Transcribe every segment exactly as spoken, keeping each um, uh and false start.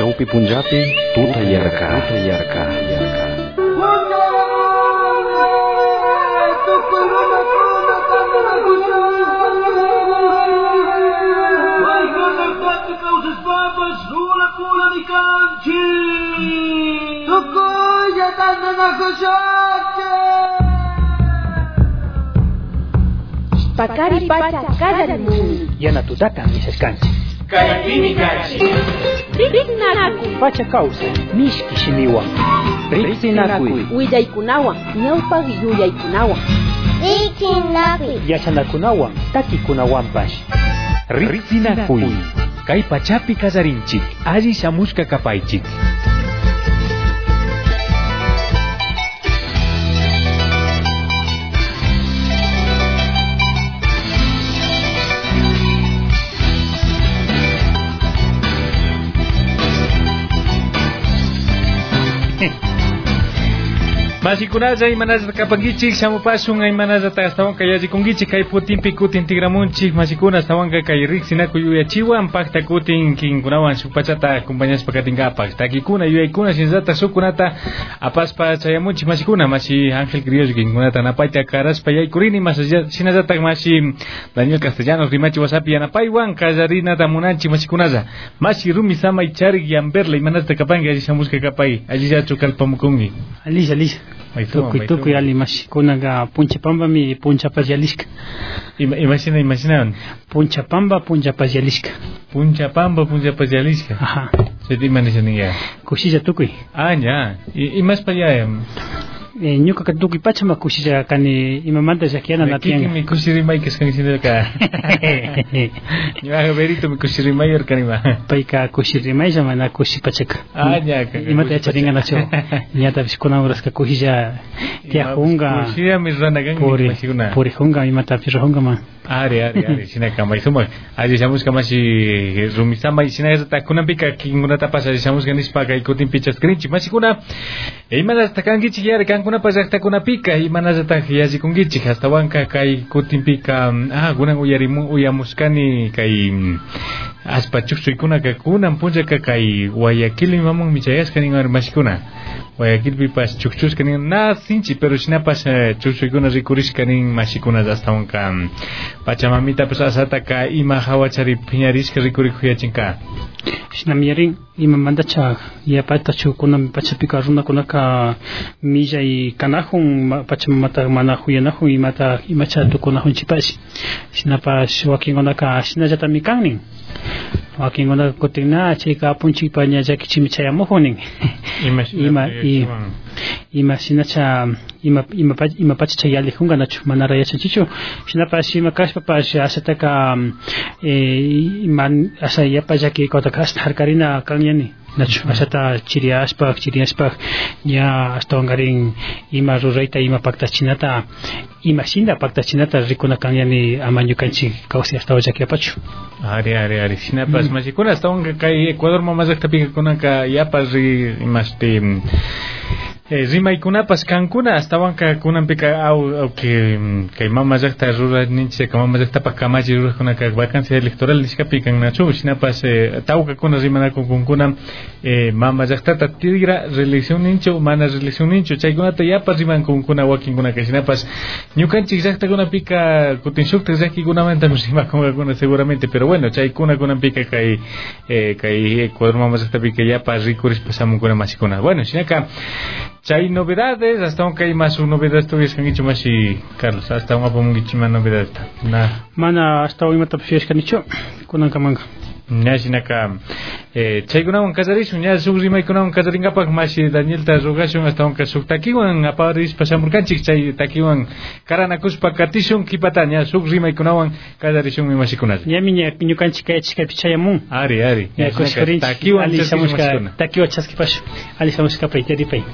chawpi punllapi tuta yarka tuta yarka yarka Pakari pacha kallarimuni. Yana tutaka misaskanchi. Kayapimi kanchi. Riknaku. Pacha causa nishki shimiwa. Riksinakui. Willaykunawan ñawpaq yuyaykunawan. Riksinakui. Yachanakunawan takikunawanpash. Riksinakui. Kay pachapi kasarinchik. Alli shamushka kapaychik. Masikunaza imanaza kapangichik shamupasun imanaza tastawan kayaji kungichik kay putinpi kutin tigramunchik masikuna tawanka kay riksinaku yuyachiwan pakta kutin kinkunawan supachata compañías pakatinkapak takikuna yuyaykuna sinzata sukunata apaspa chayamunchik masikuna masi Ángel Criollo kinkunata napayta karaspa yaykurini mas sinazata masi Daniel Castellanos rimachi wasapi yanapaywan kallarinata munanchik masikunaza masi rumi samay charik yamberla imanaza kapangi alli shamushka kapay alli yachu kalpamukungi Alisa alisa. Tukuy tukuy ali masikunaga punchapamba mi punchapallalishka. Imagina imagina. Punchapamba punchapallalishka. Punchapamba punchapallalishka. Ajá. Se te imagina ya. Kushilla tukuy. Ah ya. Y, y más para allá. Eh, ñuka ka tukuy pachama kushilla kani imamanta yakiana natianga. Mi kushirimay que eskan sinel ka. Ñuka verito mi kushirimay orkanima. Paika kushirimay jamana kushipachaka. Ah ya. Imata yacharinga nacho. Ñata biskuna horas ka kushilla tiahunga. Kushilla mi ranagan puri puri hunga imata pirhunga ma. Ari ari ari sina kama isuma. Ari shamus kama si rumisama sina esa kuna pika kinguna tapasa shamus ganis paga ikutin pichas krinchi masikuna. E imana takangi chiyar kan kuna pasakta kuna pika imana zata hiyaji kungichi hasta wanka kai kutin pika ah gunan uyarimu uyamuskani kai aspachuk kuna ka kuna punja ka kai Guayaquil mamong michayas kaningar masikuna. Guayaquil pipas chukchus kanin na sinchi pero sinapas chukchukuna rikuris kanin masikuna hasta wanka Pachamamita pues asata ka ima hawachari piñaris que rikuri kuyachinka. Shnamiyarin ima mandacha ya patachu kuna pachapika runa kuna ka milla y kanahun pachamamata manahu yanahu imata imacha tu kunahun chipash. Shinapa shwakin ona ka shinajata mikangning. Wakin ona kotina chika punchi paña jaki chimichaya mohoning. Ima ima ima sinacha ima ima ima pacha yali hunga nachu manara ya chichu shinapa shima kashpa pash asataka eh man asa ya paja ki kota kas harkarina kanyani nachu asata chiriaspa chiriaspa ya hasta wangarin ima ruraita ima pakta chinata ima shinda pakta chinata rikuna kanyani amanyukanchi kausi hasta wajaki apachu ari ari ari shinapa masikuna hasta wanga kai Ecuador mamazakta pika kuna ka ya pasri imasti Eh, rima y kuna pas kankuna estaban ka kuna pika au au que que mama ya está rura ninche que mama ya está pa kamaji rura kuna ka vacancia electoral ni ska pikan na chu sina pas tauka kuna rima na kun kuna eh mama ya está tatigra reelección nincho mana reelección nincho chay kuna ta ya pas rima kun kuna wakin kuna que sina pas nyukan chi exacta kuna pika kutinshuk ta zaki kuna manta musima kuna kuna seguramente pero bueno chay kuna kuna pika kai eh kai Ecuador mama ya está pika ya pas rikuris pasamos kuna masikuna bueno sina ka Chay novedades, hasta un hay más novedades todavía que han hecho más y Carlos, hasta un apoyo mucho más novedades. Na. Mana hasta hoy me tapes que han hecho con un camanga. Ya sin acá, eh, chay con un casarismo, ya subrimai con un casaringa para más y Daniel ta rogación hasta un caso takiwan aparis pasamos canchik chay takiwan karanakus pa katishun kipatanya subrimai con un casarismo mi masikunas. Ya minya kinyo canchik kaya chika pichayamun. Ari ari. Ya kushkarin takiwan ali samuska takiwa chaski pash ali samuska pa iteri pai.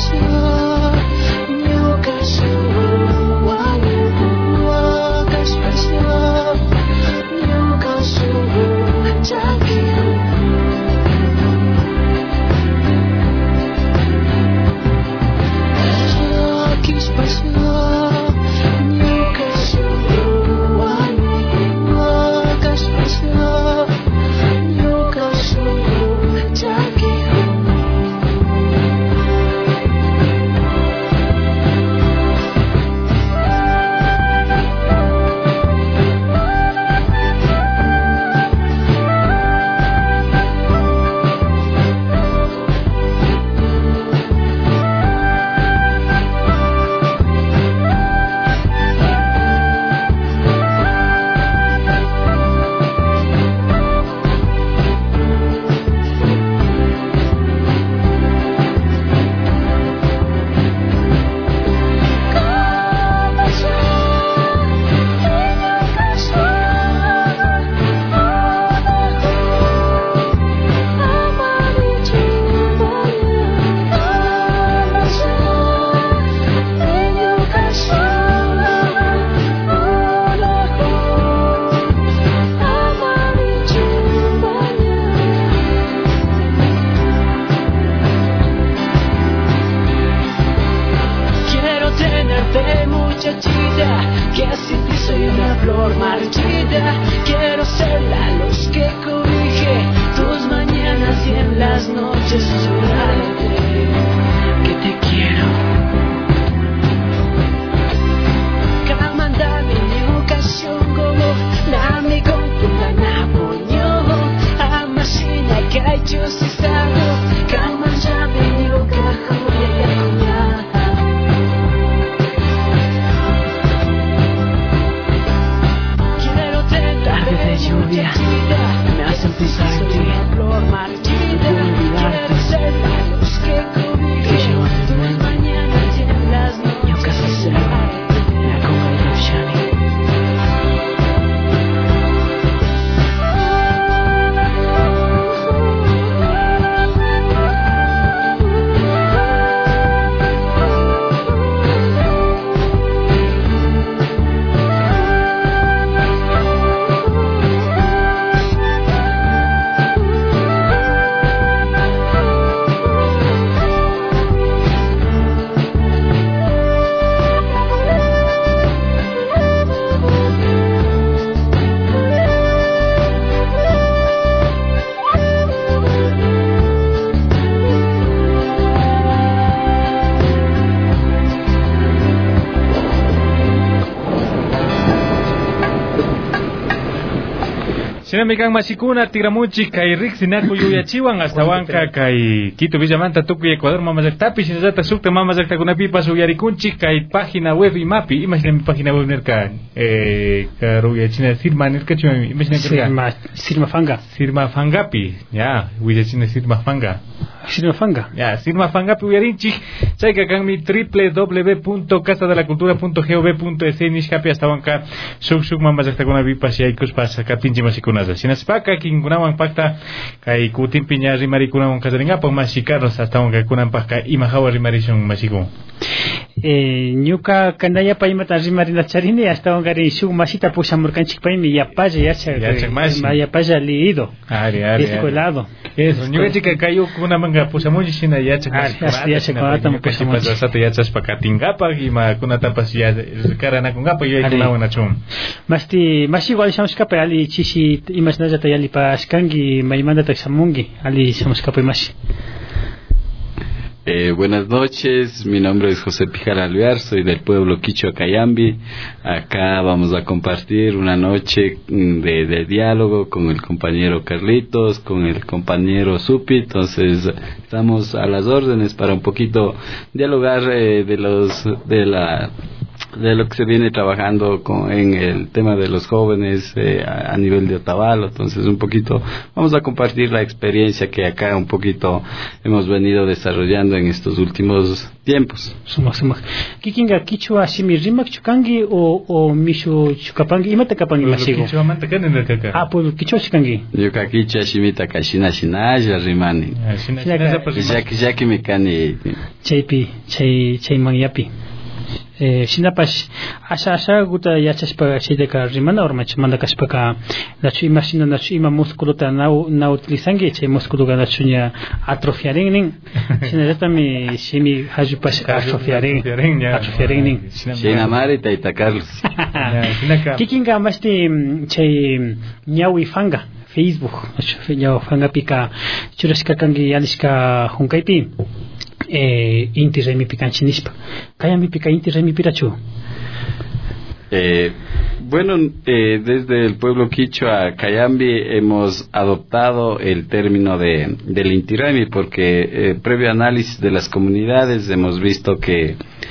Sinamikan Mashikuna, Tiramuchi, Kai Rixinaku, Yuyachiwan, hasta Huanca, Kai Quito, Villamanta, Tucuy, Ecuador, Mamas del Tapi, Sinazata, Sukta, Mamas del Tacunapipa, Suyarikunchi, Kai página web y mapi, imagina mi página web Nerka, eh, Karuya China, Sirma, Nerka, imagina Sirma, Sirma Fanga. Sirma Fangapi, ya, Huya China, Sirma Fanga. Sirma Fanga. Ya, Sirma Fangapi, Uyarinchi, Chaika, Kami, w w w punto casa de la cultura punto gov punto es, Nishkapi, hasta Huanca, Suk Suk, Mamas del Tacunapipa, Shiaikus, Pasa, Kapinchi, Mashikuna. Sinaspaka kinkunawan pakta kay kutimpi ña rimarikunawan kasaringapan mashikarros hasta onka kunanpaka imahawa rimarishun mashikun eh ñuka kandayapa imata rimarinacharini hasta onka shuk masita pushamurkanchikpaymi yapalla yachak yapalla leído ari ari escuelado eso ñuka chika kayu kunamanga pusamunchi shina yachak hasta yachak kunata pusamunchi hasta yachashpaka tingapak ima kunatapas ya karanakungapa yaykunawan nachun masti mashigual shamskapa ali chishi imasnaya tayali pa askangi maimanda taksamungi ali shamskapa imashi. Eh, buenas noches, mi nombre es José Pijal Alvear, soy del pueblo Quichua Cayambi. Acá vamos a compartir una noche de, de diálogo con el compañero Carlitos, con el compañero Supi. Entonces estamos a las órdenes para un poquito dialogar eh, de los de la de lo que se viene trabajando con, en el tema de los jóvenes eh, a, a nivel de Otavalo. Entonces un poquito vamos a compartir la experiencia que acá un poquito hemos venido desarrollando en estos últimos tiempos. Sumak sumak. Kikinga kichwa shimi rimak chukangi o o mishu chukapangi imata kapangi masigo. Kichwa manta kan en el kaka. Ah, pues kichwa shikangi. Yo kakicha shimita kashina shinaja rimani. Shina shina pues Jaki jaki mikani. Chaypi chay chay manyapi. Eh, sinapas asha asha guta yachaspa chideka rimana or mach manda kaspaka nachu imagina nachu ima músculo ta na na utilizangi chay músculo ga nachunya atrofiaring ning sineta mi shimi hajupas atrofiaring atrofiaring ning Shina mari taita Carlos. kikinga masti chay nyawi fanga Facebook nyawi fanga pika churaska kangi yalishka hunkaipi eh inti remi picanchinispa kaya mi pica inti remi pirachu. Eh, bueno, eh, desde el pueblo quichua Cayambi hemos adoptado el término de del Inti Raymi porque eh, previo análisis de las comunidades hemos visto que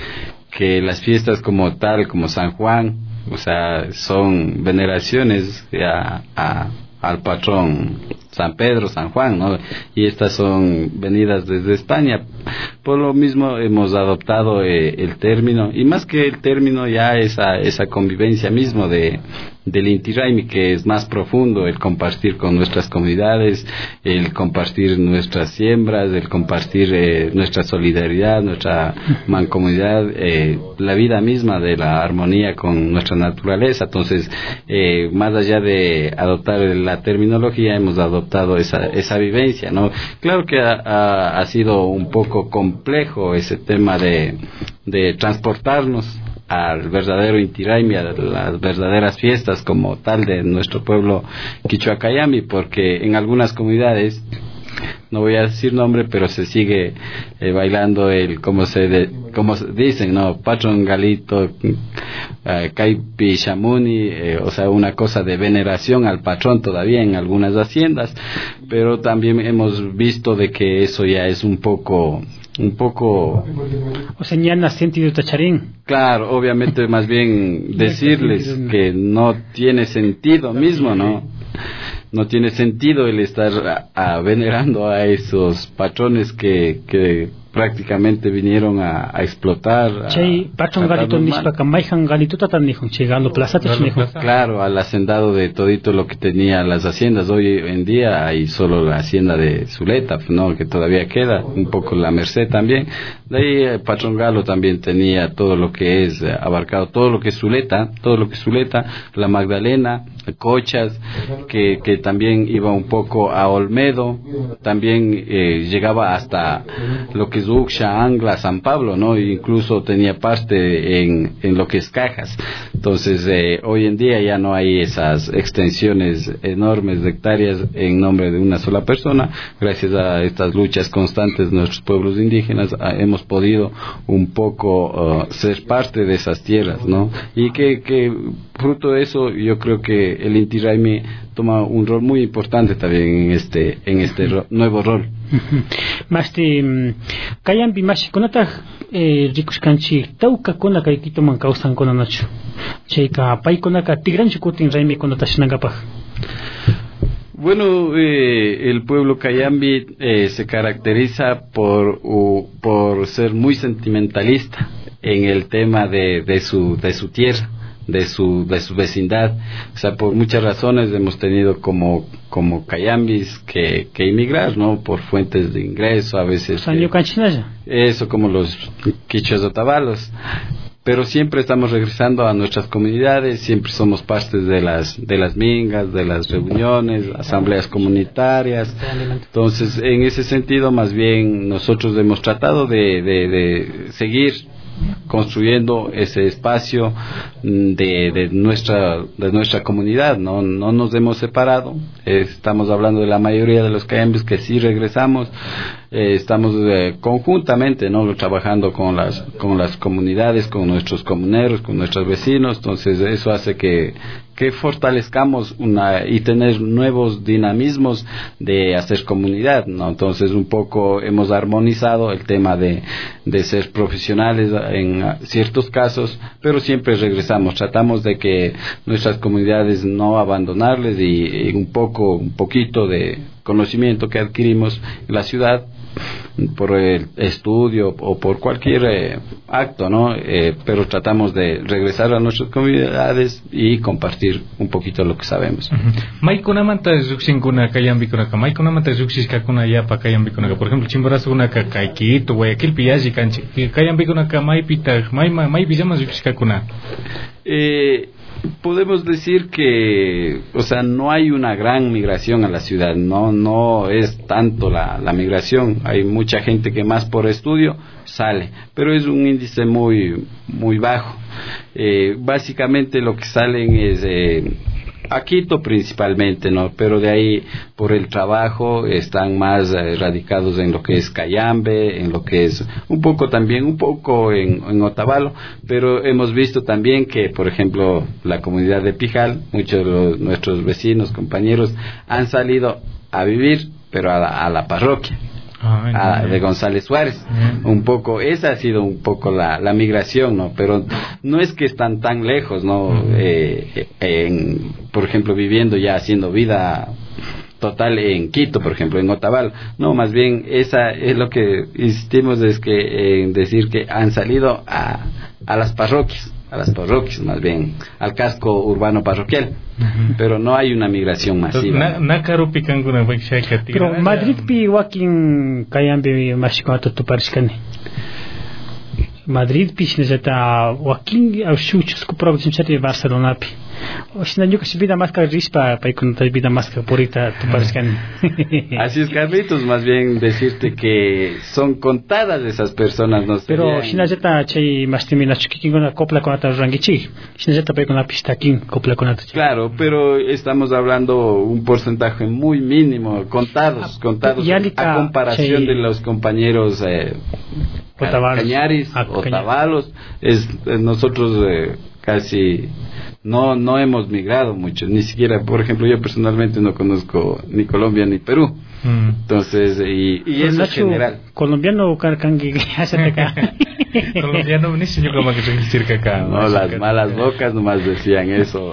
que las fiestas como tal, como San Juan, o sea, son veneraciones a, a al patrón San Pedro, San Juan, ¿no? Y estas son venidas desde España. Por lo mismo hemos adoptado eh, el término, y más que el término ya esa esa convivencia mismo de del Inti Raymi, que es más profundo, el compartir con nuestras comunidades, el compartir nuestras siembras, el compartir eh, nuestra solidaridad, nuestra mancomunidad, eh, la vida misma de la armonía con nuestra naturaleza. Entonces, eh, más allá de adoptar la terminología, hemos adoptado esa esa vivencia, ¿no? Claro que ha, ha, ha sido un poco complejo ese tema de de transportarnos al verdadero Inti Raymi, a las verdaderas fiestas como tal de nuestro pueblo Quichua Cayambi, porque en algunas comunidades, no voy a decir nombre, pero se sigue eh, bailando el, como se de, como dicen, no, Patrón Galito, eh, Caipi Shamuni, eh, o sea, una cosa de veneración al patrón todavía en algunas haciendas, pero también hemos visto de que eso ya es un poco un poco o sea, ya no sentido tacharín. Claro, obviamente más bien decirles que no tiene sentido mismo, ¿no? No tiene sentido el estar a, a venerando a esos patrones que que prácticamente vinieron a, a explotar. Chay patrón galito nispa kamaihan galito tatan nihon chegalo plaza nihon. Claro, al hacendado de todito lo que tenía las haciendas. Hoy en día hay solo la hacienda de Zuleta, ¿no? Que todavía queda, un poco la Merced también. De ahí el patrón Galo también tenía todo lo que es eh, abarcado, todo lo que es Zuleta, todo lo que es Zuleta, la Magdalena, Cochas, que, que también iba un poco a Olmedo, también eh, llegaba hasta lo que es Uxcha, Angla, San Pablo, ¿no? E incluso tenía parte en, en lo que es Cajas. Entonces, eh, hoy en día ya no hay esas extensiones enormes de hectáreas en nombre de una sola persona. Gracias a estas luchas constantes de nuestros pueblos indígenas, a, hemos podido un poco uh, ser parte de esas tierras, ¿no? Y que, que fruto de eso, yo creo que el Inti Raymi toma un rol muy importante también en este en este ro- nuevo rol. Masti Cayambi mashi kunata rikuskanchi tauka kuna kay kitoman kausan kuna nachu chayka pay kunaka tigranchu kutin Raymi kunata shinangapaj. Bueno, eh, el pueblo Cayambi eh, se caracteriza por uh, por ser muy sentimentalista en el tema de de su de su tierra, de su de su vecindad. O sea, por muchas razones hemos tenido como como cayambis que que emigrar, ¿no? Por fuentes de ingreso, a veces eh, eso, como los quichuas otavalos. Pero siempre estamos regresando a nuestras comunidades, siempre somos parte de las de las mingas, de las reuniones, asambleas comunitarias. Entonces, en ese sentido, más bien nosotros hemos tratado de de, de seguir construyendo ese espacio de, de nuestra de nuestra comunidad, no no nos hemos separado. Eh, estamos hablando de la mayoría de los cayambis que sí regresamos. Eh, estamos eh, conjuntamente, no trabajando con las con las comunidades, con nuestros comuneros, con nuestros vecinos. Entonces eso hace que que fortalezcamos una y tener nuevos dinamismos de hacer comunidad, ¿no? Entonces un poco hemos armonizado el tema de de ser profesionales en en ciertos casos, pero siempre regresamos, tratamos de que nuestras comunidades no abandonarles y, y un poco, un poquito de conocimiento que adquirimos en la ciudad por el estudio o por cualquier eh, acto, ¿no? Eh, pero tratamos de regresar a nuestras comunidades y compartir un poquito lo que sabemos. Maikuna manta zuxin kuna kayambi kuna ka maikuna manta zuxis ka kuna ya pa kayambi kuna ka por ejemplo chimborazo kuna ka Kaikito Guayaquil piyaji kanchi kayambi kuna ka mai pita mai mai pijama zuxis ka kuna. Eh Podemos decir que, o sea, no hay una gran migración a la ciudad, no no es tanto la, la migración, hay mucha gente que más por estudio sale, pero es un índice muy muy bajo. Eh, básicamente lo que salen es eh, a Quito principalmente, ¿no? Pero de ahí por el trabajo están más eh, radicados en lo que es Cayambe, en lo que es un poco también, un poco en, en Otavalo, pero hemos visto también que, por ejemplo, la comunidad de Pijal, muchos de los, nuestros vecinos, compañeros, han salido a vivir, pero a la, a la parroquia. A, de González Suárez, uh-huh. Un poco, esa ha sido un poco la, la migración, ¿no? Pero no es que están tan lejos, ¿no? Uh-huh. Eh, en, por ejemplo, viviendo ya, haciendo vida total en Quito, por ejemplo, en Otavalo. No, más bien, esa es lo que insistimos, es que en decir que han salido a, a las parroquias, a las parroquias, más bien, al casco urbano parroquial. Uh-huh. Pero no hay una migración masiva. Pero Madrid pi wakin kayambe mashikato tu parishkani. Madrid pi shnezeta wakin au shuchus ku provincia de Barcelona pi. Oshna yo que vida más que rispa para con vida más que porita tu parishkani. Así es, Carlitos, más bien decirte que son contadas esas personas, no sé. Pero shnezeta chay mastimina chiquikin una copla con ata rangichi. Shnezeta pe con la pistakin copla con ata. Claro, pero estamos hablando un porcentaje muy mínimo, contados, contados a comparación chay de los compañeros eh, Otavalos. Cañaris, ah, Otavalos, es eh, nosotros eh, casi no no hemos migrado mucho, ni siquiera, por ejemplo, yo personalmente no conozco ni Colombia ni Perú. Mm. Entonces, y, y eso es general. Colombiano carcangue hace acá. Colombiano ni señor como que se circa acá. No, las malas bocas nomás decían eso.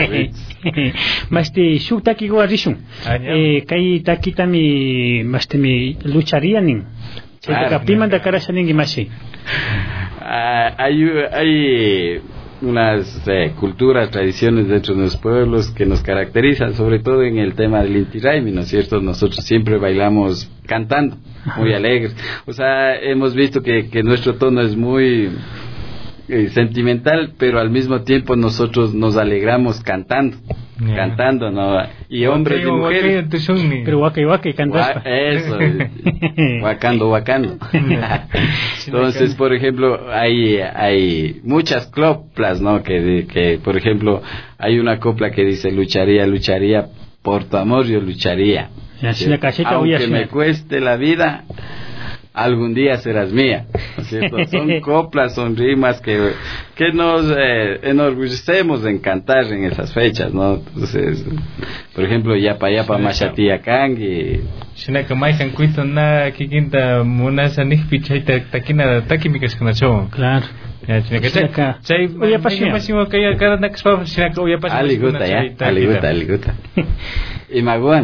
Maste shukta ki guarishun. Eh kai takita mi maste mi lucharía nin. Claro, pima da cara sanin mashi. Hay hay unas eh, culturas, tradiciones dentro de los pueblos que nos caracterizan, sobre todo en el tema del Inti Raymi, ¿no es cierto? Nosotros siempre bailamos cantando, muy alegres. O sea, hemos visto que, que nuestro tono es muy eh, sentimental, pero al mismo tiempo nosotros nos alegramos cantando. Yeah. Cantando, ¿no? Y hombres y mujeres. Pero waka y waka cantas. Eso, wakando, wakando. Entonces, por ejemplo, hay hay muchas coplas, ¿no? Que, que, por ejemplo, hay una copla que dice lucharía, lucharía, por tu amor yo lucharía. Aunque me cueste la vida, algún día serás mía, ¿no es cierto? Son coplas, son rimas que que nos eh, enorgullecemos en cantar en esas fechas, ¿no? Entonces, por ejemplo, yapa yapa mashatia kangi. Shinaka maikan kuito na kikinta munasa nihpichai takina takimikas kanacho. Claro. Ya, Shinaka. Chay, oye pasimo pasimo kaya cada nakspa Shinaka oye pasimo. Aliguta ya, aliguta, aliguta. Y maguan.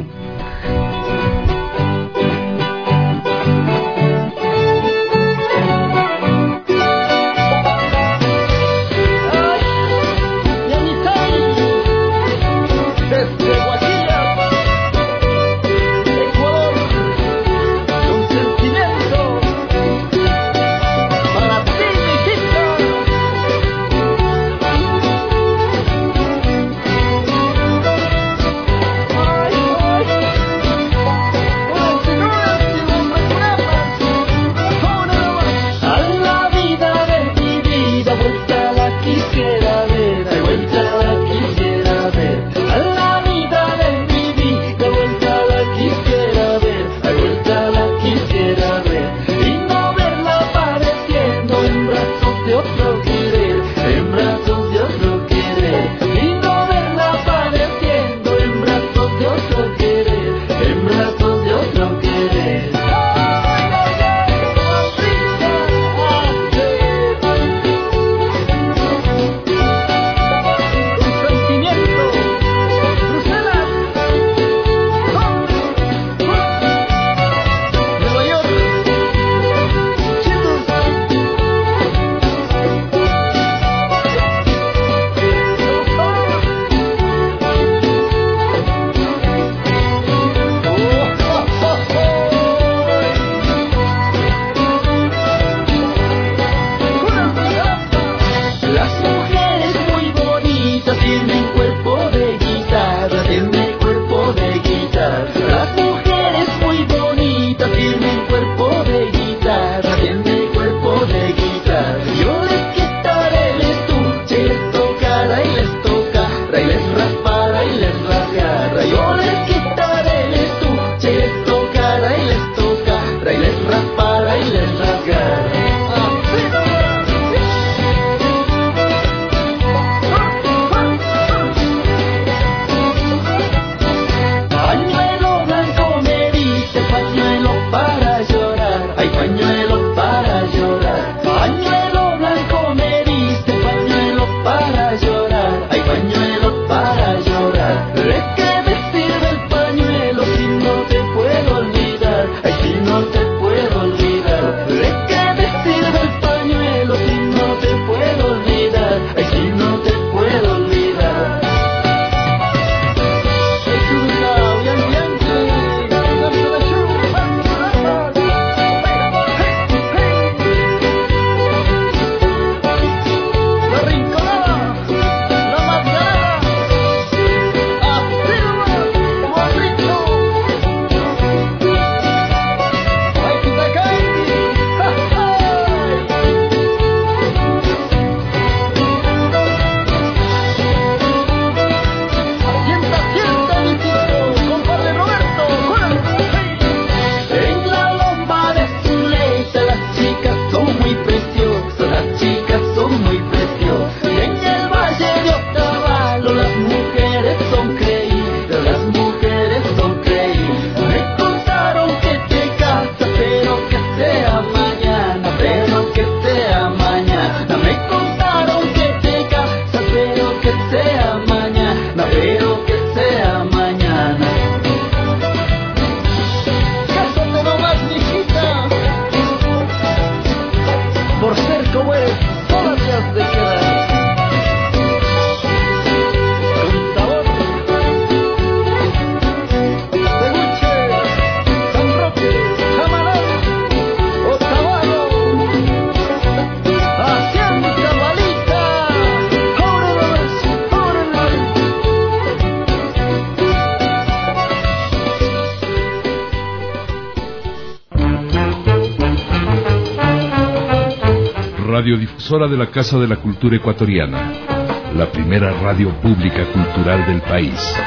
radiodifusora de la Casa de la Cultura Ecuatoriana, la primera radio pública cultural del país.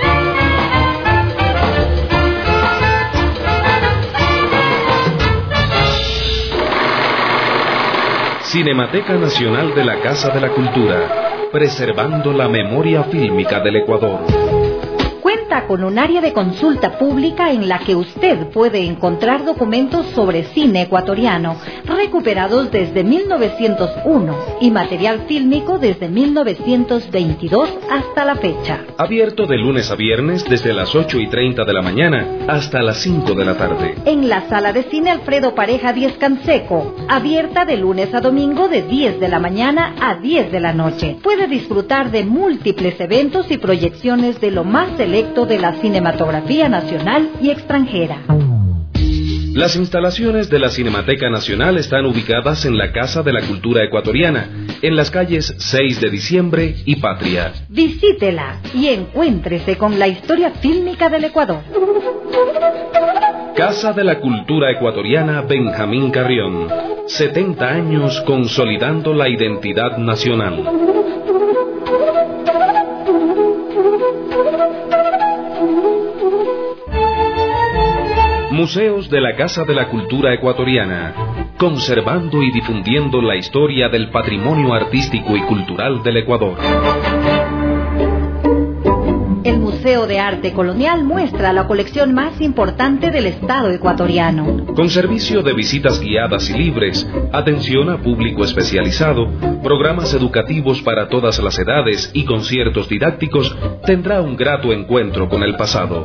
Cinemateca Nacional de la Casa de la Cultura, preservando la memoria fílmica del Ecuador. Cuenta con un área de consulta pública en la que usted puede encontrar documentos sobre cine ecuatoriano recuperados desde mil novecientos uno y material fílmico desde mil novecientos veintidós hasta la fecha. Abierto de lunes a viernes desde las ocho y treinta de la mañana hasta las cinco de la tarde. En la sala de cine Alfredo Pareja Díez Canseco, abierta de lunes a domingo de diez de la mañana a diez de la noche. Puede disfrutar de múltiples eventos y proyecciones de lo más selecto de la cinematografía nacional y extranjera. Las instalaciones de la Cinemateca Nacional están ubicadas en la Casa de la Cultura Ecuatoriana, en las calles seis de diciembre y Patria. Visítela y encuéntrese con la historia fílmica del Ecuador. Casa de la Cultura Ecuatoriana Benjamín Carrión. setenta años consolidando la identidad nacional. Museos de la Casa de la Cultura Ecuatoriana, conservando y difundiendo la historia del patrimonio artístico y cultural del Ecuador. El Museo de Arte Colonial muestra la colección más importante del Estado ecuatoriano. Con servicio de visitas guiadas y libres, atención a público especializado, programas educativos para todas las edades y conciertos didácticos, tendrá un grato encuentro con el pasado.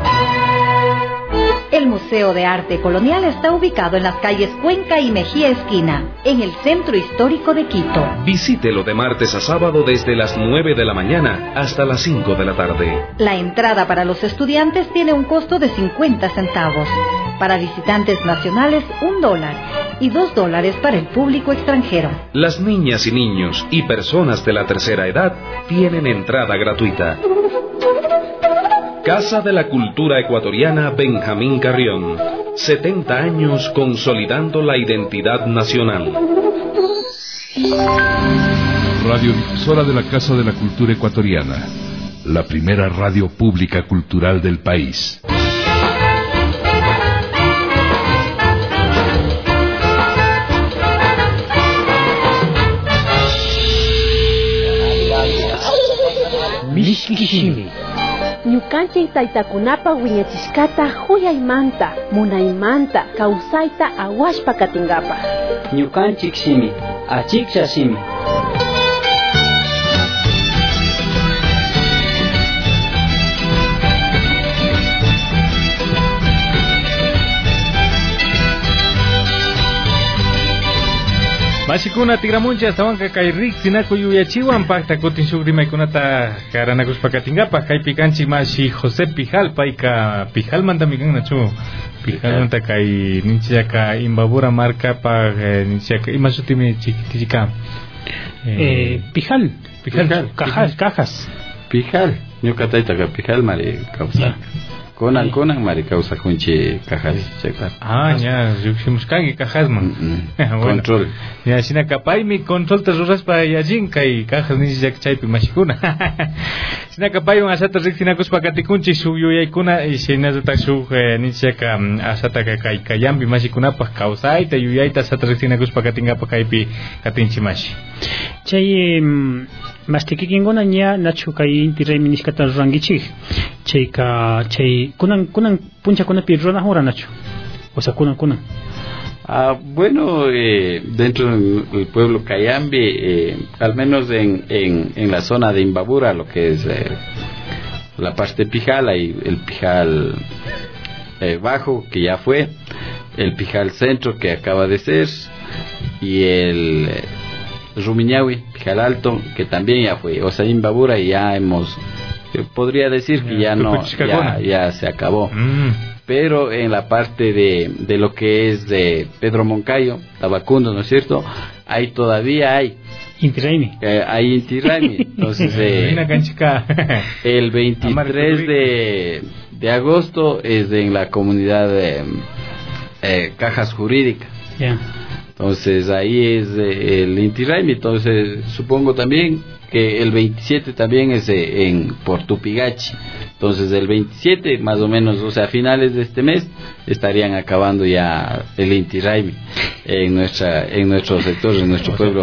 El Museo de Arte Colonial está ubicado en las calles Cuenca y Mejía Esquina, en el centro histórico de Quito. Visítelo de martes a sábado desde las nueve de la mañana hasta las cinco de la tarde. La entrada para los estudiantes tiene un costo de cincuenta centavos. Para visitantes nacionales, un dólar. Y dos dólares para el público extranjero. Las niñas y niños y personas de la tercera edad tienen entrada gratuita. Casa de la Cultura Ecuatoriana Benjamín Carrión. setenta años consolidando la identidad nacional. Radiodifusora de la Casa de la Cultura Ecuatoriana, la primera radio pública cultural del país. Mishkishimi. Ñukanchik taytakunapa wiñachishkata huyaymanta, munaymanta, kawsayta awashpa katingapa. Ñukanchik shimi, achiksha shimi. Mashikuna tigramuncha estawanka kay rik sinaku yuyachiwan pakta kutin shukrimaykunata karanakushpa katingapa kaypi kanchik mashi José Pijal payka Pijal mantami kan nachu Pijal manta kay ninchaka Imbabura markapa ninchaka ima sutimi chiquitichika eh Pijal Pijal cajas cajas Pijal ñuka taytaqa Pijal mari kawsa Conan, Conan, mari causa kunchi cajas, checa. Ah, ya, yuximuskangi cajas man. Bueno. Control. Ya, sina kapay mi control te ruras pa yajin kai cajas ni jak chaypi mashikuna. Sina kapay un asata rik sina kuspa katikunchi su yuyaykuna y sina zata su ni cheka asata ka kai kayambi mashikuna pa kausay te yuyayta asata rik sina kuspa katinga pa kaypi katinchi mashi. Chay mastikikinguna nya nachu kay inti minishkata rangichi. Chay ka chay kunan kunan puncha kuna pirrona hora nacho. O sea, kunan kunan. Ah, bueno, eh, dentro del pueblo Cayambi, eh, al menos en, en, en la zona de Imbabura, lo que es eh, la parte de Pijal, hay el Pijal eh, bajo, que ya fue, el Pijal centro, que acaba de ser, y el eh, Rumiñahui, Pijal alto, que también ya fue. O sea, Imbabura ya hemos... podría decir que ya no, ya, ya se acabó. Mm. Pero en la parte de, de lo que es de Pedro Moncayo, Tabacundo, ¿no es cierto? Ahí todavía hay Inti Raymi. Eh, hay Inti Raymi. Entonces, eh, el veintitrés de, de agosto es en la comunidad de eh, Cajas Jurídicas. Yeah. Entonces ahí es eh, el Inti Raymi. Entonces supongo también que el veintisiete también es eh, en Portupigachi. Entonces el veintisiete más o menos, o sea, a finales de este mes estarían acabando ya el Inti Raymi en nuestra en nuestro sector, en nuestro pueblo.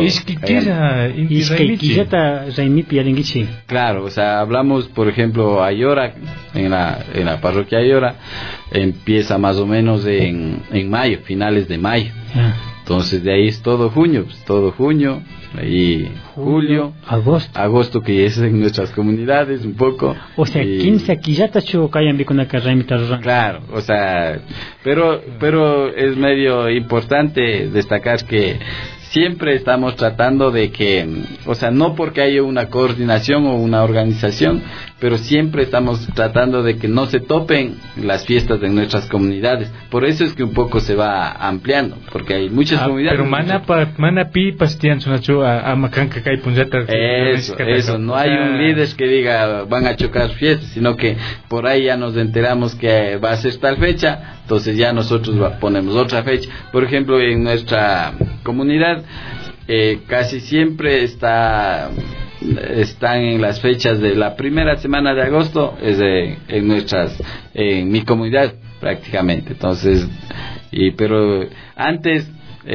Claro, o sea, hablamos por ejemplo Ayora, en la en la parroquia Ayora empieza más o menos en en mayo, finales de mayo. Entonces de ahí es todo junio, pues, todo junio, ahí julio, agosto, agosto que es en nuestras comunidades un poco. O sea, y... quince aquí ya está chulo que hayan con la carrera. Claro, o sea, pero pero es medio importante destacar que siempre estamos tratando de que, o sea, no porque haya una coordinación o una organización, pero siempre estamos tratando de que no se topen las fiestas de nuestras comunidades. Por eso es que un poco se va ampliando, porque hay muchas ah, comunidades. Pero mana pa mana pi pastian sunacho a macanca kai punjata. Eso, eso, no hay un líder que diga van a chocar fiestas, sino que por ahí ya nos enteramos que va a ser tal fecha, entonces ya nosotros ponemos otra fecha. Por ejemplo, en nuestra comunidad eh, casi siempre está están en las fechas de la primera semana de agosto, es de, en nuestras en mi comunidad prácticamente. Entonces, y pero antes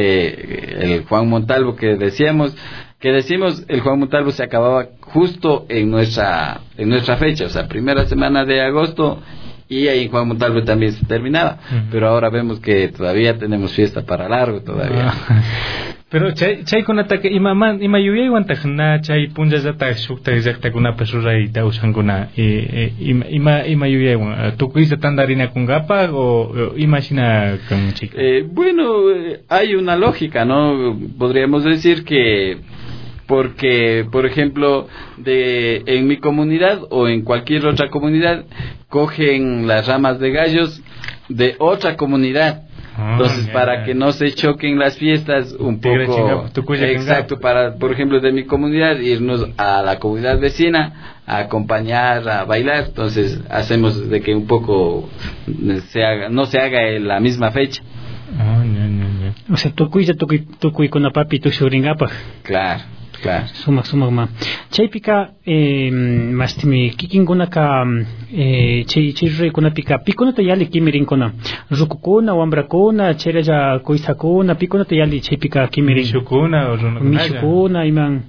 eh, el Juan Montalvo que decíamos que decimos el Juan Montalvo se acababa justo en nuestra en nuestra fecha, o sea, primera semana de agosto, y ahí en Juan Montalvo también se terminaba. Uh-huh. Pero ahora vemos que todavía tenemos fiesta para largo todavía. Uh-huh. Pero chay chay con ataque y mamá y mayuya igual tajna chay punjas ata shukta exacta kuna pesura y tausan kuna y y ma y mayuya igual tú cuisa tandarina con gapa o imagina con chica. Eh, bueno, hay una lógica, ¿no? Podríamos decir que porque, por ejemplo, de en mi comunidad o en cualquier otra comunidad cogen las ramas de gallos de otra comunidad. Ah, entonces yeah, para yeah. que no se choquen las fiestas un Tigre poco chinga, exacto, para por ejemplo de mi comunidad irnos a la comunidad vecina a acompañar a bailar, entonces hacemos de que un poco se haga, no se haga en la misma fecha. Ah, yeah, yeah, yeah. O sea, tú cuida tú tú cuida con la papi tu shuringapa. Claro. Claro. Suma suma ma. Chaypika eh mastimi kikinguna ka eh chay chay kuna pika pikuna te yali kimirin kuna rukukuna wambrakuna chereja koisakuna pikuna te yali chaypika kimirin shukuna o mishukuna iman.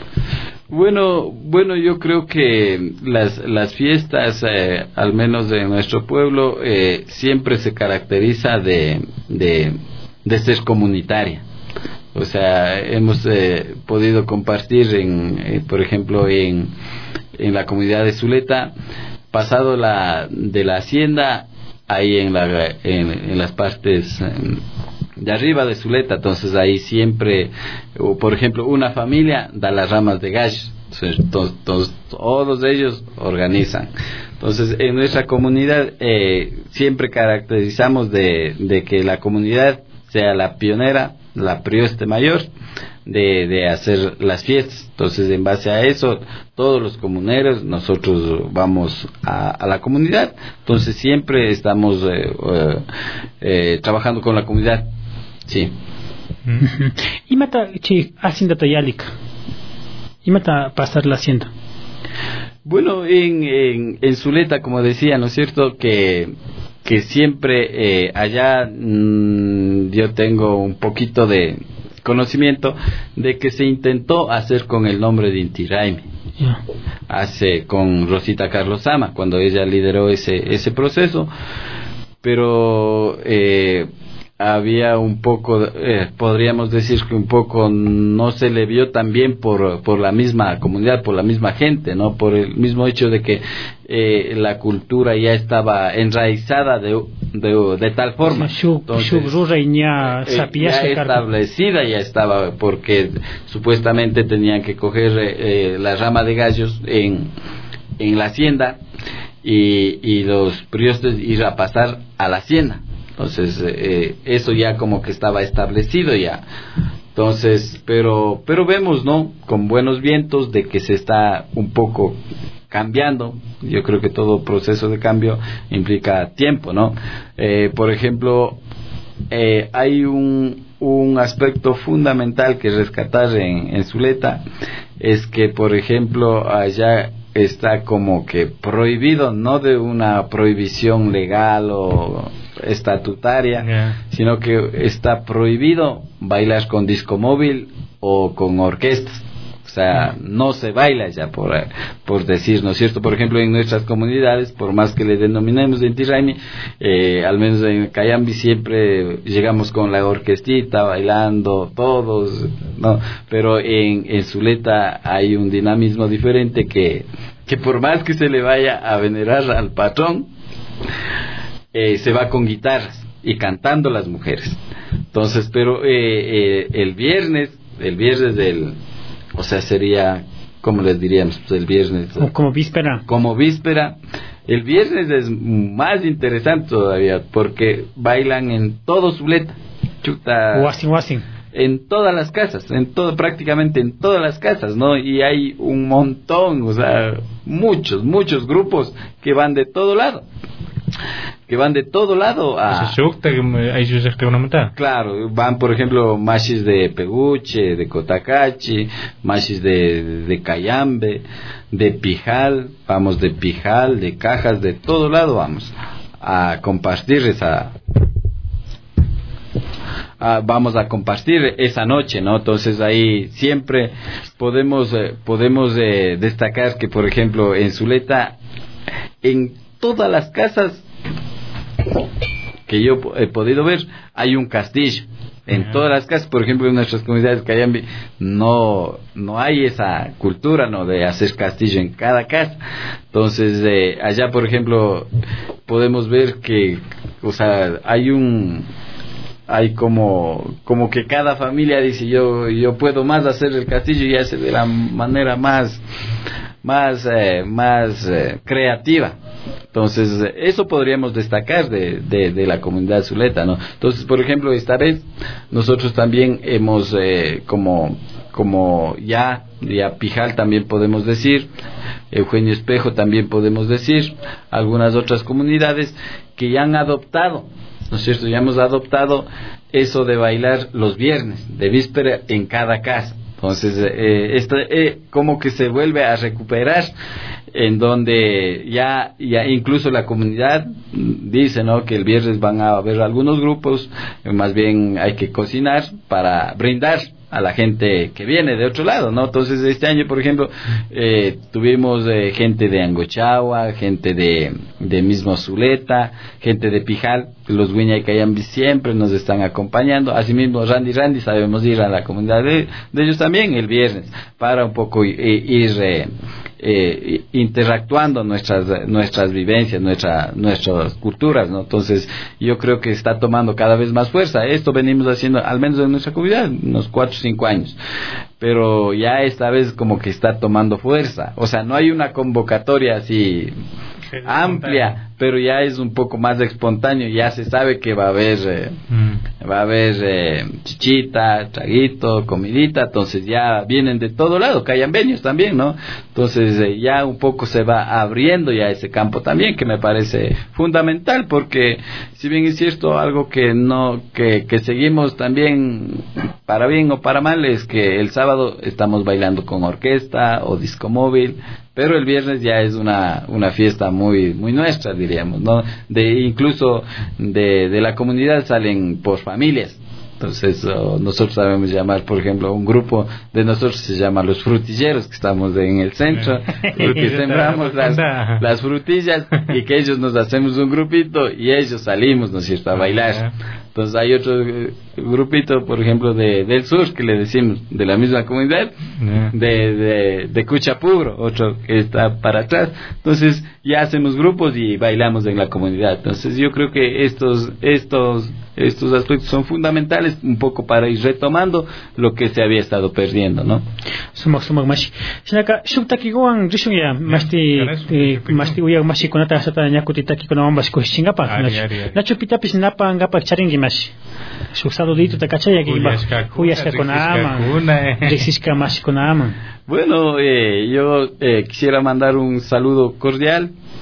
Bueno, bueno, yo creo que las las fiestas, eh, al menos de nuestro pueblo, eh, siempre se caracteriza de de de ser comunitaria. O sea, hemos eh, podido compartir, en, eh, por ejemplo, en, en la comunidad de Zuleta, pasado la de la hacienda, ahí en, la, en, en las partes eh, de arriba de Zuleta, entonces ahí siempre, o por ejemplo, una familia da las ramas de gallo, entonces, todos, todos, todos ellos organizan. Entonces, en nuestra comunidad eh, siempre caracterizamos de, de que la comunidad sea la pionera, la prioste mayor de, de hacer las fiestas. Entonces, en base a eso, todos los comuneros, nosotros vamos a, a la comunidad. Entonces, siempre estamos eh, eh, eh, trabajando con la comunidad. Sí. ¿Y mata chi hacienda tayalika? ¿Y mata pasar la hacienda? Bueno, en, en, en Zuleta, como decía, ¿no es cierto?, que que siempre eh, allá mmm, yo tengo un poquito de conocimiento de que se intentó hacer con el nombre de Inti Raymi. Yeah. Hace con Rosita Carlosama, cuando ella lideró ese ese proceso, pero eh, había un poco, eh, podríamos decir que un poco no se le vio tan bien por por la misma comunidad, por la misma gente, no, por el mismo hecho de que eh, la cultura ya estaba enraizada de de, de tal forma. Entonces, eh, ya establecida ya estaba, porque supuestamente tenían que coger eh, la rama de gallos en en la hacienda y y los priostes ir a pasar a la hacienda. Entonces eh, eso ya como que estaba establecido ya. Entonces, pero pero vemos, ¿no?, con buenos vientos de que se está un poco cambiando. Yo creo que todo proceso de cambio implica tiempo, ¿no? Eh, por ejemplo, eh, hay un un aspecto fundamental que rescatar en, en Zuleta es que, por ejemplo, allá está como que prohibido, no de una prohibición legal o estatutaria, yeah. sino que está prohibido bailar con disco móvil o con orquestas. O sea, no se baila ya, por, por decir, ¿no es cierto? Por ejemplo, en nuestras comunidades, por más que le denominemos en Raimi, eh, al menos en Cayambi siempre llegamos con la orquestita, bailando todos, ¿no? Pero en, en Zuleta hay un dinamismo diferente que, que por más que se le vaya a venerar al patrón, eh, se va con guitarras y cantando las mujeres. Entonces, pero eh, eh, el viernes, el viernes del... O sea, sería, ¿cómo les diríamos? Pues el viernes. O como víspera. Como víspera. El viernes es más interesante todavía, porque bailan en todo Zuleta. Chuta. Huasin, huasin. En todas las casas, en todo, prácticamente en todas las casas, ¿no? Y hay un montón, o sea, muchos, muchos grupos que van de todo lado. Que van de todo lado a... Claro, van por ejemplo machis de Peguche, de Cotacachi, machis de, de Cayambe, de Pijal, vamos de Pijal, de Cajas, de todo lado vamos a compartir esa... Ah, vamos a compartir esa noche, ¿no? Entonces ahí siempre podemos eh, podemos eh, destacar que, por ejemplo, en Zuleta, en todas las casas que yo he podido ver, hay un castillo. En todas las casas, por ejemplo, en nuestras comunidades de Cayambi, no, no hay esa cultura, ¿no? De hacer castillo en cada casa. Entonces, eh, allá, por ejemplo, podemos ver que, o sea, hay un... hay como como que cada familia dice yo yo puedo más hacer el castillo y hace de la manera más más eh, más eh, creativa. Entonces eso podríamos destacar de, de, de la comunidad Zuleta, ¿no? Entonces, por ejemplo, esta vez nosotros también hemos eh, como como ya ya Pijal también podemos decir, Eugenio Espejo también podemos decir, algunas otras comunidades que ya han adoptado, ¿no es cierto? Ya hemos adoptado eso de bailar los viernes de víspera en cada casa. Entonces, eh, esto eh, como que se vuelve a recuperar, en donde ya ya incluso la comunidad dice, ¿no?, que el viernes van a haber algunos grupos, más bien hay que cocinar para brindar a la gente que viene de otro lado, ¿no? Entonces, este año, por ejemplo, eh, tuvimos eh, gente de Angochagua, gente de, de mismo Zuleta, gente de Pijal, los Huiña y Cayambi siempre nos están acompañando. Asimismo, Randy Randy sabemos ir a la comunidad de, de ellos también el viernes, para un poco ir, ir eh, eh, interactuando nuestras nuestras vivencias, nuestra, nuestras culturas, ¿no? Entonces, yo creo que está tomando cada vez más fuerza. Esto venimos haciendo, al menos en nuestra comunidad, unos cuatro cinco años, pero ya esta vez como que está tomando fuerza. O sea, no hay una convocatoria así amplia, pero ya es un poco más espontáneo. Ya se sabe que va a haber eh, mm. va a haber eh, chichita, traguito, comidita. Entonces ya vienen de todo lado, cayambeños también, ¿no? Entonces eh, ya un poco se va abriendo ya ese campo también, que me parece fundamental, porque si bien es cierto, algo que no que, que seguimos también, para bien o para mal, es que el sábado estamos bailando con orquesta o disco móvil, pero el viernes ya es una una fiesta muy muy nuestra, diríamos, ¿no? De incluso de de la comunidad salen por familias. Entonces, oh, nosotros sabemos llamar, por ejemplo, un grupo de nosotros se llama Los Frutilleros, que estamos en el centro, porque sembramos las, las frutillas y que ellos nos hacemos un grupito y ellos salimos, ¿no es cierto?, a bailar. Entonces hay otro eh, grupito, por ejemplo, de del sur, que le decimos, de la misma comunidad, de, de, de Cuchapugro, otro que está para atrás. Entonces ya hacemos grupos y bailamos en la comunidad. Entonces yo creo que estos estos estos aspectos son fundamentales, un poco para ir retomando lo que se había estado perdiendo, ¿no? Sumak sumak mashi. Sinaka shuktaki goan rishuya masti masti uya mashi konata sata nyakutitaki kona ambas ko singapa. Nacho pitapis napa ngapa charingi mashi. Su saludito te cachaya que huyasca con ama. Rexisca mashi con ama. Bueno, eh, yo eh, quisiera mandar un saludo cordial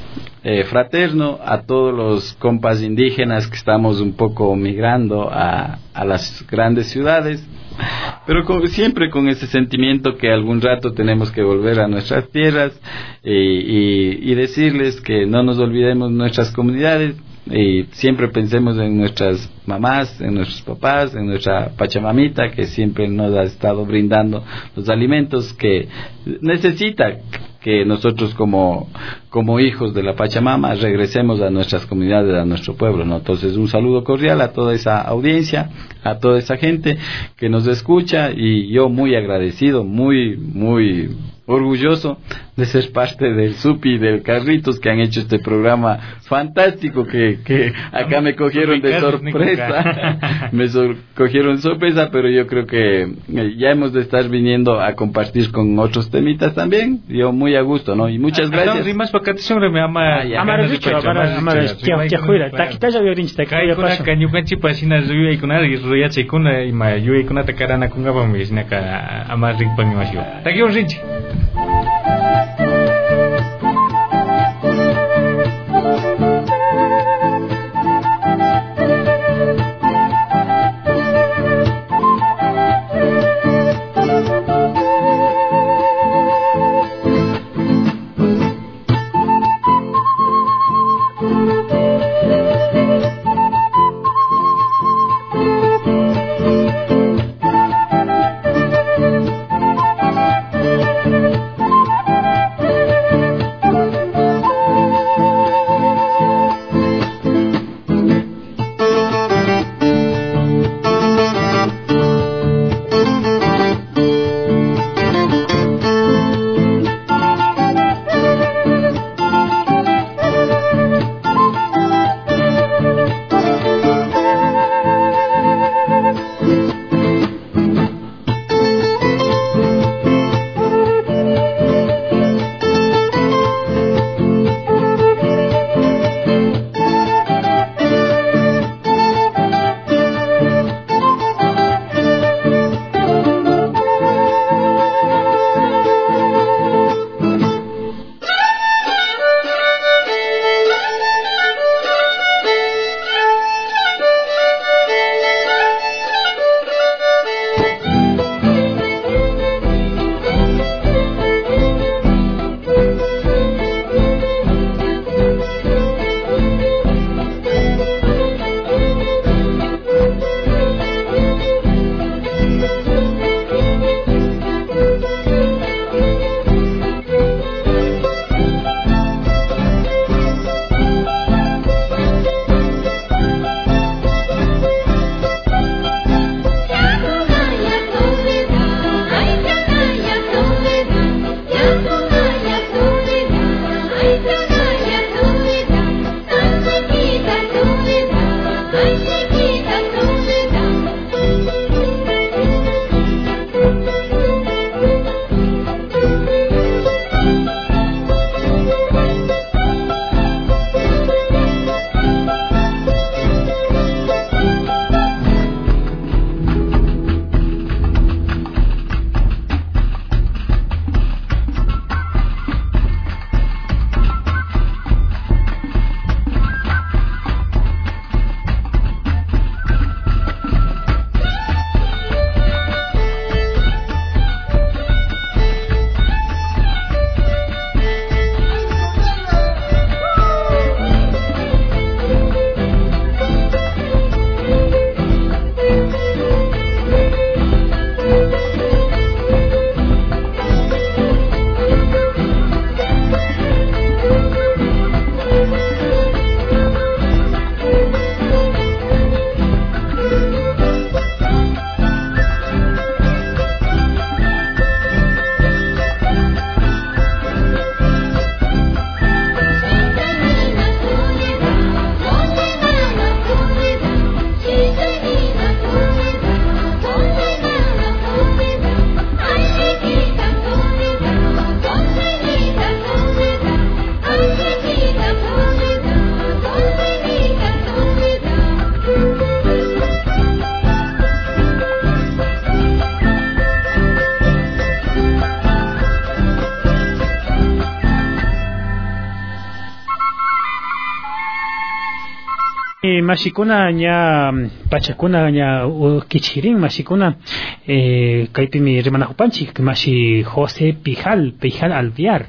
eh, fraterno a todos los compas indígenas que estamos un poco migrando a, a las grandes ciudades, pero con, siempre con ese sentimiento que algún rato tenemos que volver a nuestras tierras y, y, y decirles que no nos olvidemos nuestras comunidades y siempre pensemos en nuestras mamás, en nuestros papás, en nuestra Pachamamita que siempre nos ha estado brindando los alimentos que necesita, que nosotros como como hijos de la Pachamama regresemos a nuestras comunidades, a nuestro pueblo, ¿no? Entonces un saludo cordial a toda esa audiencia, a toda esa gente que nos escucha, y yo muy agradecido, muy muy orgulloso de ser parte del Supi y del Carlitos, que han hecho este programa fantástico, que, que acá me cogieron de sorpresa me sor- cogieron de sorpresa, pero yo creo que ya hemos de estar viniendo a compartir con otros temitas también, yo muy a gusto, ¿no? Y muchas gracias. Thank you. Eh, mashikuna nya pachakuna nya kichirin mashikuna eh kaipimi remanajupanchi mashi José Pijal Pijal Alviar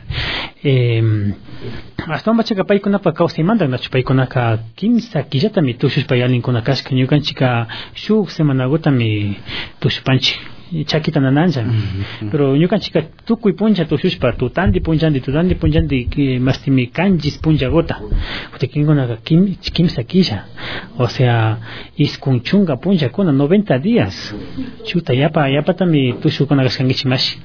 eh hasta un bacha paikuna pa kausimanda na chupaikuna ka kimsa killata mi tushush payalin kuna kashka nyukanchika shuk semana gota mi tushupanchi chakita nananja mm-hmm. Pero ñukanchika tukuy puncha tushushpa tutandi punchandi tutandi punchandi que mastimi kanjis puncha gota utekinguna kim kimsa kisha o sea iskunchunga puncha kuna noventa días chuta yapa yapa tami tushukuna gaskangichimashi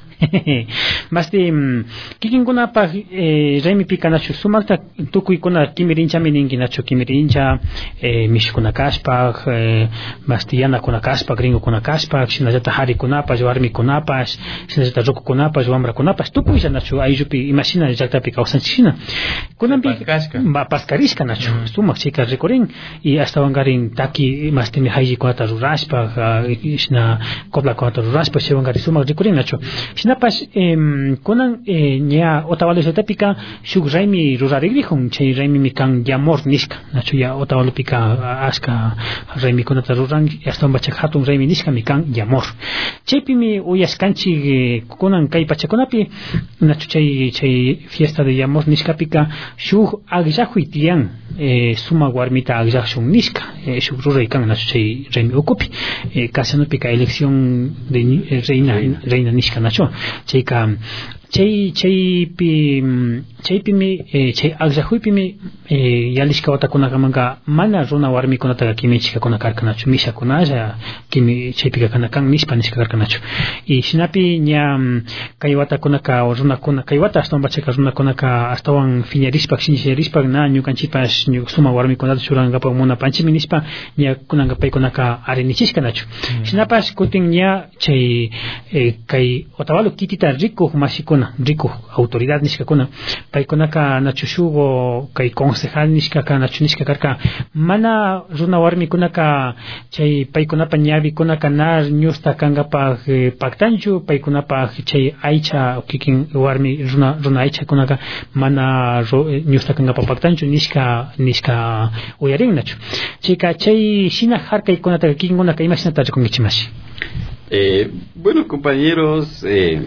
masti kikinguna pa eh, remi pikanachu sumalta tukuy kuna kimirincha mininginachu kimirincha eh, mishkuna kashpa eh, mastiyana kuna kashpa gringo kuna kashpa shinajata hari kunapas warmi kunapas shinajata roku kunapas wamra kunapas tukuy nachu ayupi imagina llaktapi kawsanchina kunampi ba paskarishka nachu mm. Sumak chika rekorin y hasta wangarin taki mastimi hayi kunata rurashpa shina kopla kunata rurashpa shewangari sumak rekorin nachu napas em kunan eh, nya otavalo setapika shuk raimi rurarigrijun chay raimi mikan yamor niska nachu ya otavalo pika aska raimi kunata ruran hasta un bachak hatun raimi niska mikan yamor chaypi mi uyaskanchi eh, kunan kay pachakunapi nachu chay chay fiesta de yamor niska pika shuk agjahuitian eh, suma warmita agjashun niska eh, shuk ruraikan nachu chay raimi okupi eh, kasanupika elección de eh, reina reina niska nachu chayka chay chaypi chaypi mi eh, chay agjahuipi mi eh, yalishka watakunaka manga mana runa warmi kunataga kimichika kuna karkanachu misha kunalla kimi chaypika kanakan nispa nishka karkanachu y shinapi nya kay watakunaka runa kuna kay wata hasta bachaka runa kunaka astawan fiñarispa xinchirispa na ñukanchipas suma warmi kunata churangapa muna panchimi nispa nya kunanga paykunaka arinichishka nachu mm. Shinapas kutin nya chay eh, kay otavalo kitita rico mashikuna rico autoridad nishka kuna paykunaka nachushugo kay concejal nishka ka nachunishka karka mana runa warmi kunaka chay paykunapa ñavi kunaka nar ñusta kangapa eh, paktanchu paykunapa chay aicha kikin warmi runa runa aicha kunaka mana ro, eh, ñusta kangapa paktanchu nishka nishka uyarin nachu chayka chay shina harka ikunata kikin kunaka imashinata rikungichimashi. Eh, bueno, compañeros, eh,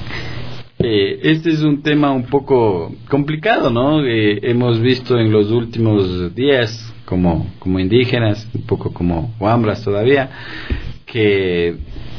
eh, este es un tema un poco complicado, ¿no? Eh, hemos visto en los últimos días, como, como indígenas, un poco como huambras todavía, que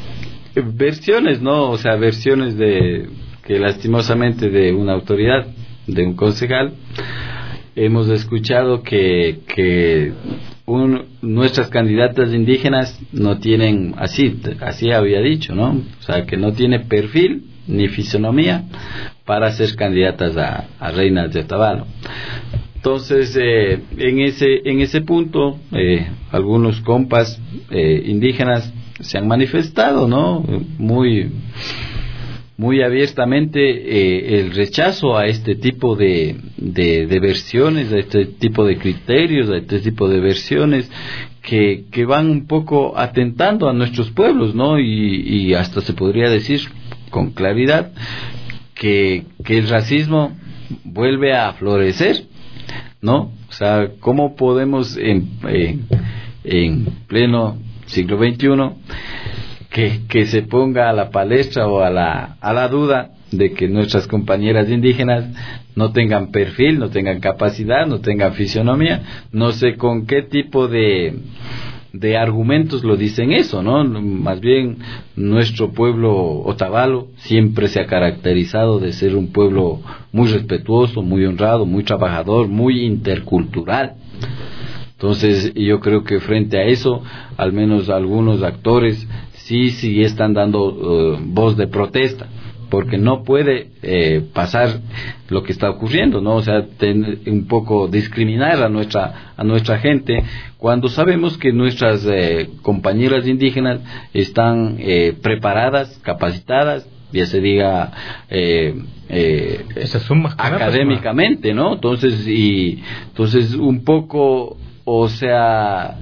versiones, ¿no? O sea, versiones de que lastimosamente de una autoridad, de un concejal, hemos escuchado que, que un, nuestras candidatas indígenas no tienen, así, así había dicho, ¿no? O sea, que no tiene perfil ni fisonomía para ser candidatas a, a reinas de Otavalo. Entonces, eh, en ese en ese punto, eh, algunos compas eh, indígenas se han manifestado, ¿no? Muy muy abiertamente eh, el rechazo a este tipo de, de, de versiones, a este tipo de criterios, a este tipo de versiones que, que van un poco atentando a nuestros pueblos, ¿no? Y, y hasta se podría decir con claridad que, que el racismo vuelve a florecer, ¿no? O sea, ¿cómo podemos en, en, en pleno siglo veintiuno que, que se ponga a la palestra o a la, a la duda de que nuestras compañeras indígenas no tengan perfil, no tengan capacidad, no tengan fisionomía? No sé con qué tipo de de argumentos lo dicen eso, ¿no? Más bien nuestro pueblo Otavalo siempre se ha caracterizado de ser un pueblo muy respetuoso, muy honrado, muy trabajador, muy intercultural. Entonces yo creo que frente a eso, al menos algunos actores sí, sí están dando uh, voz de protesta, porque no puede eh, pasar lo que está ocurriendo, ¿no? O sea, ten, un poco discriminar a nuestra a nuestra gente cuando sabemos que nuestras eh, compañeras indígenas están eh, preparadas, capacitadas, ya se diga eh, eh, académicamente, ¿no? Entonces y entonces un poco, o sea,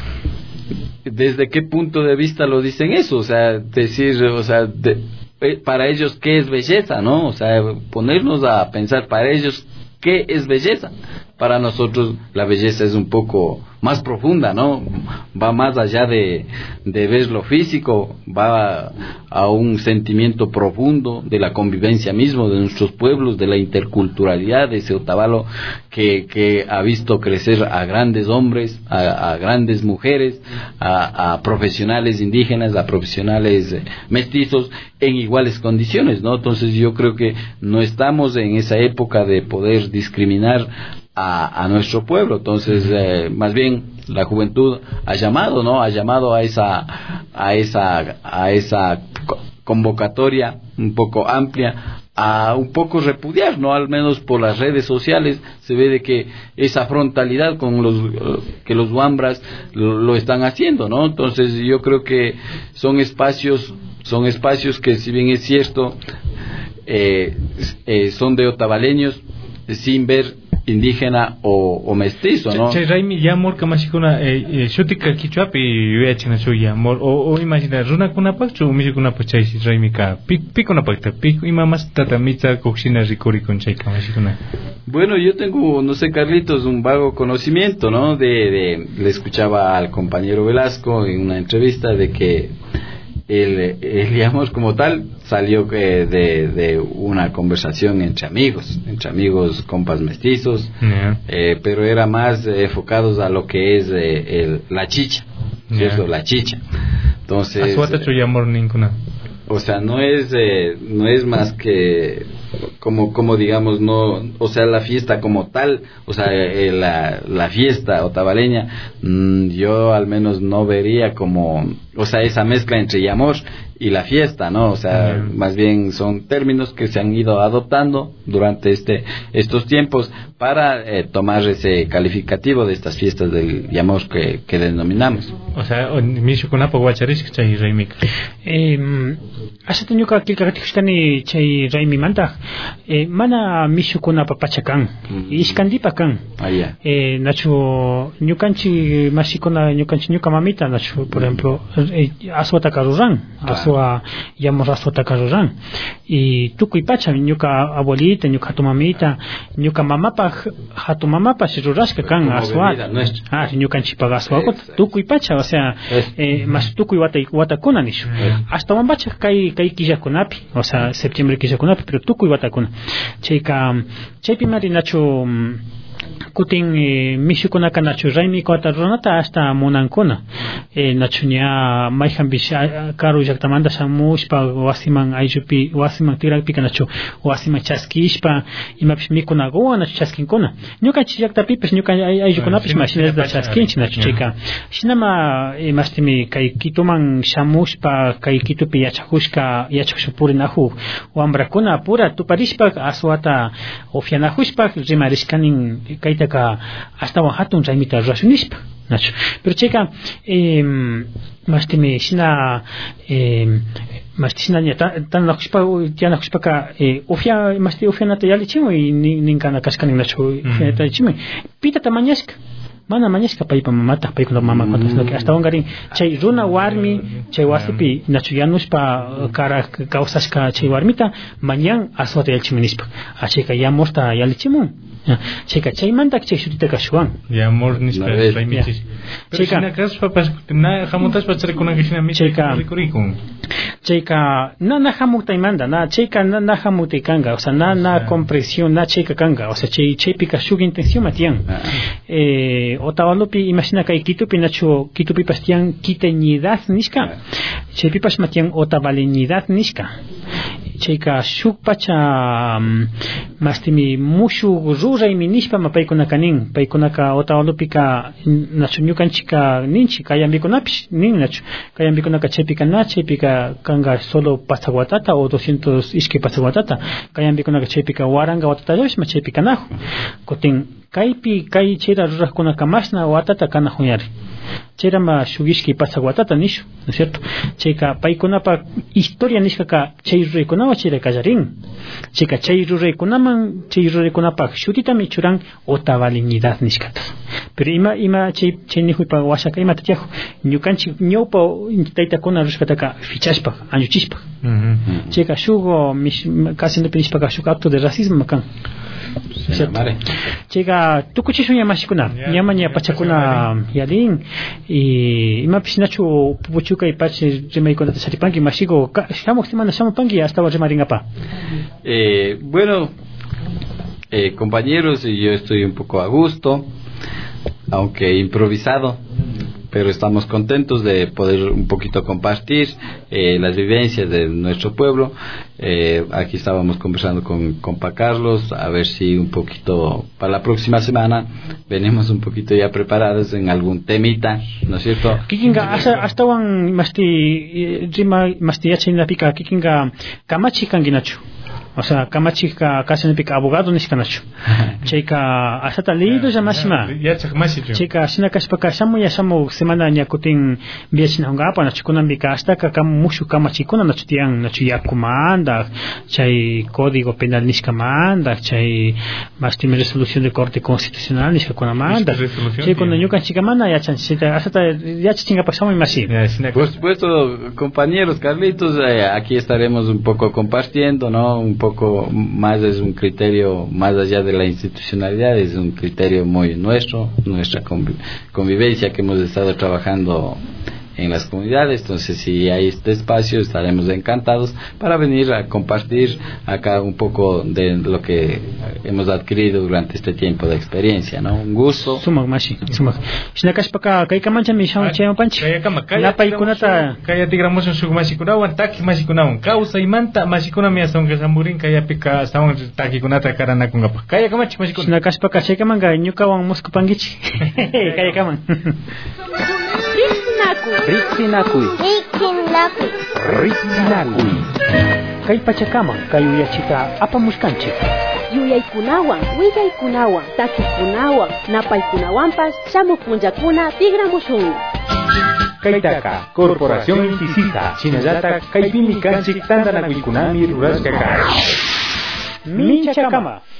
¿desde qué punto de vista lo dicen eso? O sea, decir, o sea, de, para ellos qué es belleza, ¿no? O sea, ponernos a pensar para ellos qué es belleza. para nosotros la belleza es un poco más profunda, ¿no? Va más allá de, de ver lo físico, va a, a un sentimiento profundo de la convivencia mismo de nuestros pueblos, de la interculturalidad de ese Otavalo que, que ha visto crecer a grandes hombres, a, a grandes mujeres, a, a profesionales indígenas, a profesionales eh, mestizos en iguales condiciones, ¿no? Entonces yo creo que no estamos en esa época de poder discriminar A, a nuestro pueblo. Entonces eh, más bien la juventud ha llamado, ¿no? Ha llamado a esa a esa a esa convocatoria un poco amplia a un poco repudiar, ¿no? Al menos por las redes sociales se ve de que esa frontalidad con los que los wambras lo, lo están haciendo, ¿no? Entonces yo creo que son espacios son espacios que, si bien es cierto, eh, eh, son de otavaleños sin ver indígena o, o mestizo, ¿no? Chay raimi yamor kamashikuna shutika kichwapi yuachina su yamor o o imagina runa kuna pakchu umi kuna pachay raimi ka pik pikuna pakta pik ima mas tatamita coxina ricori con chay kamashikuna. Bueno, yo tengo, no sé, Carlitos, un vago conocimiento, ¿no? De, de le escuchaba al compañero Velasco en una entrevista de que el, el yamor como tal salió eh, de, de una conversación entre amigos, entre amigos, compas mestizos, yeah. eh, pero era más eh, enfocados a lo que es eh, el, la chicha, ¿cierto? Yeah. La chicha. Entonces, o sea, no es eh, no es más que como como digamos, no, o sea, la fiesta como tal, o sea, eh, la la fiesta otavaleña, mmm, yo al menos no vería como, o sea, esa mezcla entre yamor y la fiesta, ¿no? O sea, uh-huh. más bien son términos que se han ido adoptando durante este estos tiempos para eh, tomar ese calificativo de estas fiestas del yamor que, que denominamos. O sea, misho kunapo guacharisk chay raimik. Eh, hasta tengo que kilkakatixtani chay raimi manta. Eh, mana misho kunapa pachakan. Iskandipa kan. Allá. Eh, nacho ñukanchi mashikona ñukanchi ñuka mamita nacho, por ejemplo, eh, aswata karuran. A llamamos aswata karuran y tukuy pacha ñuka abuelita ñuka tu mamita ñuka mamapa hatu mamapa shirurashka kan aswat ah ñuka chipaga aswakot tukuy pacha, o sea eh, más tukuy wata watakuna nishu hasta mambacha kai kai killakunapi, o sea septiembre killakunapi, pero tukuy watakuna chayka chaypi mari nacho kutin eh, mishukunaka nachu raimi kota runata hasta monankuna eh, nachunya maihan bisha karu yaktamanda shamushpa wasiman ayupi wasiman tirapika nachu wasiman chaskishpa imapish mikuna goa nachu chaskinkuna ñuka chiyaktapipis ñuka ayukunapish mashines da chaskinchi nachu chika shinama eh, mastimi kay kituman shamushpa kay kitupi yachakushka yachakushpurinahu wambrakuna pura tuparishpa aswata ofianahushpa rimarishkanin kay ka hasta hatun raimita rashunishpa nacho, pero checa eh mastime shina eh mastina ya tan la kuspa ya na kuspa ka eh ofia masti ofia na tayali chimo y ninkana kaskanin nacho ta chimo pita tamañaska mana mañaska paipa mamata paikuna mama cuantas lo que hasta ongarin chay runa warmi chay wasipi nacho yanuspa cara causasca chay warmita mañan aswata el chiminispa acheka ya mosta ya lichimo cheka chay manta chay shutita kashuan ya mor nispa raimitis cheka nakas papas na jamutas pachare kuna kishina mi cheka rikurikun cheka na na jamuta imanda na cheka na na jamuta kanga, o sea na na compresión na cheka kanga, o sea chay chay pika shuga intención matian eh otavalopi imagina kay kitupi nacho kitupi pastian kiteñidad niska chay pipas matian otavalenidad niska chayka shuk pacha um, mastimi mushu rura y minishpa mapaykuna kanin paykunaka otawalupika nachu ñukanchika ninchi kayambikunapish nin nachu kayambikunaka chaypika na chaypika kanga solo pasaguatata o doscientos ishki pasaguatata kayambikunaka chaypika waranga watatallapish ma chaypika nahu kutin kaypi kay chayra ruraqkunaka mashna watata kana huñari chayrama shugishki pasaguatata nishu, ¿no es cierto? Chayka paykunapa historia nishkaka chay ruraykunawan chayra kallarin chayka chay ruraykunaman chay ruraykunapa shutitami churan otavalenidad nishkata pero ima ima chay chay nihuipa washaka ima tatiajo ñukanchik ñawpa taytakuna rushpataka fichashpa añuchishpa chayka shugo casi no pedishpaka shuk acto de racismo makan chayka tukuchishun yamashikuna yama ña pachakuna yalin y ima pishnachu pupuchuka y pache rimaykunata saripanki mashigo shamuq semana shamupanki hasta rimaringapa. Eh, bueno, eh, compañeros, y yo estoy un poco a gusto, aunque improvisado, pero estamos contentos de poder un poquito compartir eh, las vivencias de nuestro pueblo. Eh, aquí estábamos conversando con compa Carlos, a ver si un poquito para la próxima semana venimos un poquito ya preparados en algún temita, ¿no es cierto? Kikinga hasta hasta wan masti rima masti yachina pika kikinga kamachi kanginachu. O sea, kamachika casi no pica abogado nishkanachu. Chayka hasta leído ya mashima. Chayka shina kashpaka shamu ya shamu semana nyakutin biachina hongapa nachu kunan bika hasta ka kam mushu kamachikuna nachu tiang nachu yakumanda chay código penal nishkamanda chay mastime resolución de corte constitucional nishkakunamanda. Chay kunan yukan chikamana ya chan hasta ya chinga pasamos mashi. Por supuesto, compañeros Carlitos, eh, aquí estaremos un poco compartiendo, ¿no? Un poco más, es un criterio más allá de la institucionalidad, es un criterio muy nuestro, nuestra conviv- convivencia que hemos estado trabajando en las comunidades. Entonces, si hay este espacio, estaremos encantados para venir a compartir acá un poco de lo que hemos adquirido durante este tiempo de experiencia, ¿no? Un gusto. Sumak mashi, sumak. Shinakashpaka kay kamancha mi shama chayam panch. La paikunata kaya tigramos un sug mashikunawan taki mashikunawan causa y manta mashikuna mi ason que samburin kaya pika sawan taki kunata karana kungapa. Kaya kamachi mashikuna. Shinakashpaka chay kamanga ñukawan muskupangichi. Kaya kaman. Ritsinakuy. Ritsinakuy. Ritsinakuy. Kay pachakama kay uyachita apamuskanchik. Yuyaykunawan, willaykunawan, takikunawan, napaykunawanpas shamupunllakuna tigramushunmi. Kaytaka Corporación Intisita Chinallata Kaypimi Kanchik Tandanakuykunami Rurashkaka. Minchakama.